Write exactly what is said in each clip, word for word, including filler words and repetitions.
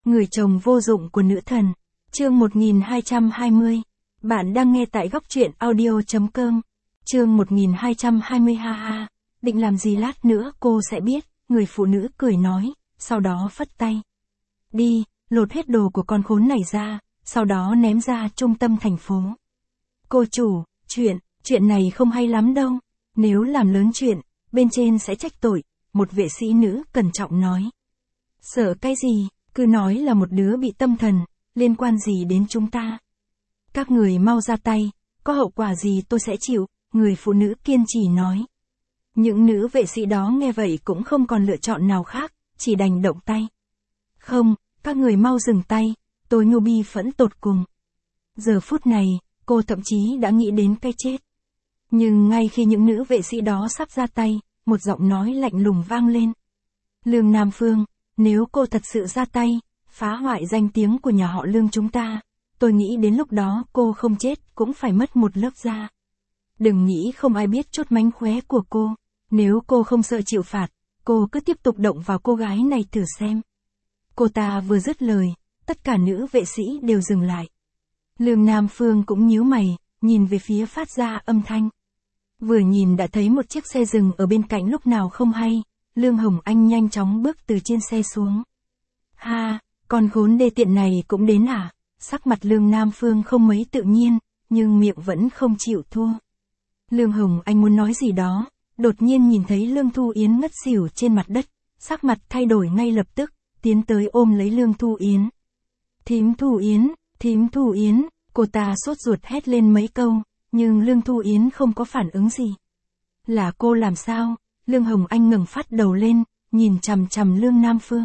Người chồng vô dụng của nữ thần. Chương một nghìn hai trăm hai mươi. Bạn đang nghe tại góc truyện audio chấm com. Chương một nghìn hai trăm hai mươi ha ha. Định làm gì lát nữa cô sẽ biết, người phụ nữ cười nói, sau đó phất tay. Đi, lột hết đồ của con khốn này ra, sau đó ném ra trung tâm thành phố. Cô chủ, chuyện, chuyện này không hay lắm đâu. Nếu làm lớn chuyện, bên trên sẽ trách tội, một vệ sĩ nữ cẩn trọng nói. Sợ cái gì, cứ nói là một đứa bị tâm thần, liên quan gì đến chúng ta. Các người mau ra tay, có hậu quả gì tôi sẽ chịu, người phụ nữ kiên trì nói. Những nữ vệ sĩ đó nghe vậy cũng không còn lựa chọn nào khác, chỉ đành động tay. Không, các người mau dừng tay, tôi Nhu bi phẫn tột cùng. Giờ phút này, cô thậm chí đã nghĩ đến cái chết. Nhưng ngay khi những nữ vệ sĩ đó sắp ra tay, một giọng nói lạnh lùng vang lên. Lương Nam Phương, nếu cô thật sự ra tay, phá hoại danh tiếng của nhà họ Lương chúng ta, tôi nghĩ đến lúc đó cô không chết cũng phải mất một lớp da. Đừng nghĩ không ai biết chốt mánh khóe của cô, nếu cô không sợ chịu phạt, cô cứ tiếp tục động vào cô gái này thử xem. Cô ta vừa dứt lời, tất cả nữ vệ sĩ đều dừng lại. Lương Nam Phương cũng nhíu mày, nhìn về phía phát ra âm thanh. Vừa nhìn đã thấy một chiếc xe dừng ở bên cạnh lúc nào không hay, Lương Hồng Anh nhanh chóng bước từ trên xe xuống. Ha, con khốn đê tiện này cũng đến à? Sắc mặt Lương Nam Phương không mấy tự nhiên, nhưng miệng vẫn không chịu thua. Lương Hồng Anh muốn nói gì đó, đột nhiên nhìn thấy Lương Thu Yến ngất xỉu trên mặt đất, sắc mặt thay đổi ngay lập tức, tiến tới ôm lấy Lương Thu Yến. Thím Thu Yến, thím Thu Yến, cô ta sốt ruột hét lên mấy câu, nhưng Lương Thu Yến không có phản ứng gì. Là cô làm sao? Lương Hồng Anh ngẩng phát đầu lên, nhìn chằm chằm Lương Nam Phương.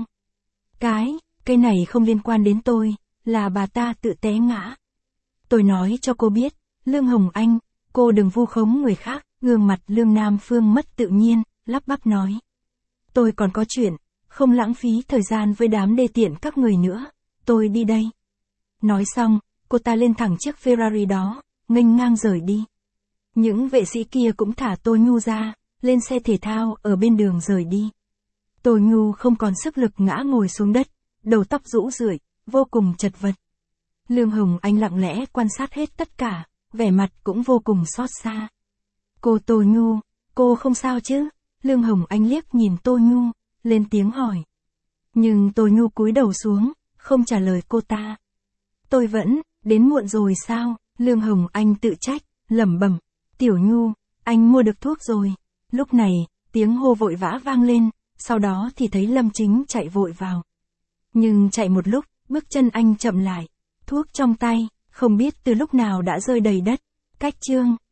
Cái, cái này không liên quan đến tôi, là bà ta tự té ngã. Tôi nói cho cô biết, Lương Hồng Anh, cô đừng vu khống người khác, gương mặt Lương Nam Phương mất tự nhiên, lắp bắp nói. Tôi còn có chuyện, không lãng phí thời gian với đám đê tiện các người nữa, tôi đi đây. Nói xong, cô ta lên thẳng chiếc Ferrari đó, nghênh ngang rời đi. Những vệ sĩ kia cũng thả Tô Nhu ra, lên xe thể thao ở bên đường rời đi. Tô Nhu không còn sức lực ngã ngồi xuống đất, đầu tóc rũ rượi, vô cùng chật vật. Lương Hồng Anh lặng lẽ quan sát hết tất cả, vẻ mặt cũng vô cùng xót xa. Cô Tô Nhu, cô không sao chứ? Lương Hồng Anh liếc nhìn Tô Nhu, lên tiếng hỏi. Nhưng Tô Nhu cúi đầu xuống, không trả lời cô ta. Tôi vẫn, đến muộn rồi sao? Lương Hồng Anh tự trách, lẩm bẩm. Tiểu Nhu, anh mua được thuốc rồi. Lúc này, tiếng hô vội vã vang lên, sau đó thì thấy Lâm Chính chạy vội vào. Nhưng chạy một lúc, bước chân anh chậm lại. Thuốc trong tay, không biết từ lúc nào đã rơi đầy đất. Cách chương.